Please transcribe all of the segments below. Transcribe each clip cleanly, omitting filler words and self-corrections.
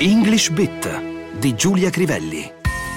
English Bit di Giulia Crivelli.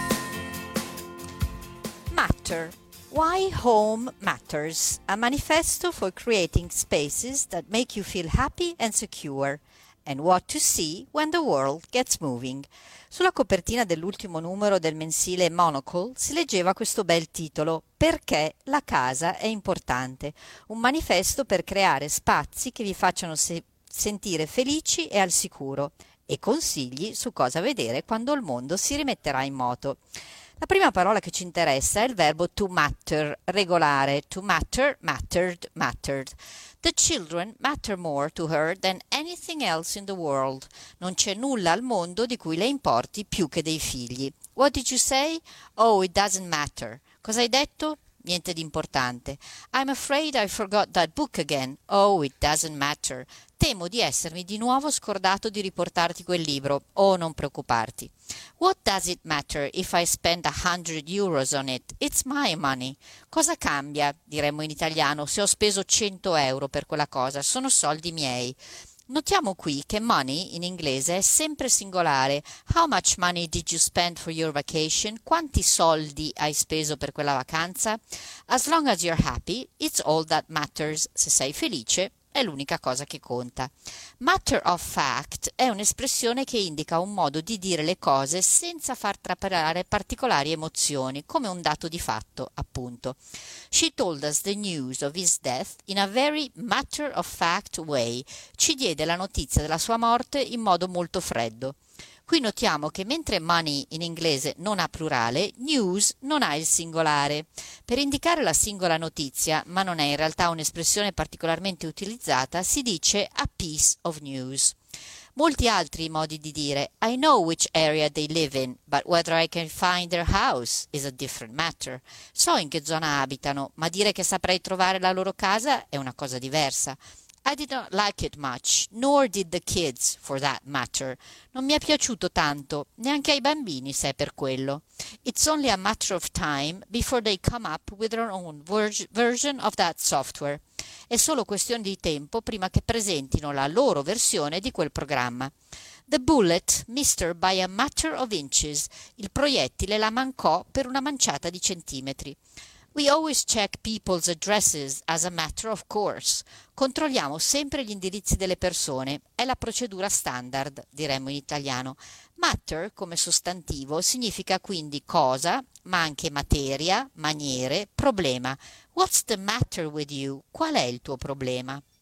Matter. Why Home Matters, a manifesto for creating spaces that make you feel happy and secure, and what to see when the world gets moving. Sulla copertina dell'ultimo numero del mensile Monocle si leggeva questo bel titolo: Perché la casa è importante, un manifesto per creare spazi che vi facciano sentire felici e al sicuro, e consigli su cosa vedere quando il mondo si rimetterà in moto. La prima parola che ci interessa è il verbo to matter, regolare. To matter, mattered, mattered. The children matter more to her than anything else in the world. Non c'è nulla al mondo di cui le importi più che dei figli. What did you say? Oh, it doesn't matter. Cosa hai detto? Niente di importante. I'm afraid I forgot that book again. Oh, it doesn't matter. Temo di essermi di nuovo scordato di riportarti quel libro. Oh, non preoccuparti. What does it matter if I spend €100 on it? It's my money. Cosa cambia, diremmo in italiano, se ho speso €100 per quella cosa? Sono soldi miei. Notiamo qui che money in inglese è sempre singolare. How much money did you spend for your vacation? Quanti soldi hai speso per quella vacanza? As long as you're happy, it's all that matters. Se sei felice, è l'unica cosa che conta. Matter of fact è un'espressione che indica un modo di dire le cose senza far trapelare particolari emozioni, come un dato di fatto, appunto. She told us the news of his death in a very matter of fact way. Ci diede la notizia della sua morte in modo molto freddo. Qui notiamo che mentre money in inglese non ha plurale, news non ha il singolare. Per indicare la singola notizia, ma non è in realtà un'espressione particolarmente utilizzata, si dice a piece of news. Molti altri modi di dire I know which area they live in, but whether I can find their house is a different matter. So in che zona abitano, ma dire che saprei trovare la loro casa è una cosa diversa. I did not like it much, nor did the kids, for that matter. Non mi è piaciuto tanto, neanche ai bambini, se è per quello. It's only a matter of time before they come up with their own version of that software. È solo questione di tempo prima che presentino la loro versione di quel programma. The bullet missed her by a matter of inches. Il proiettile la mancò per una manciata di centimetri. We always check people's addresses as a matter of course. Controlliamo sempre gli indirizzi delle persone. È la procedura standard, diremmo in italiano. Matter, come sostantivo, significa quindi cosa, ma anche materia, maniere, problema. What's the matter with you? Qual è il tuo problema?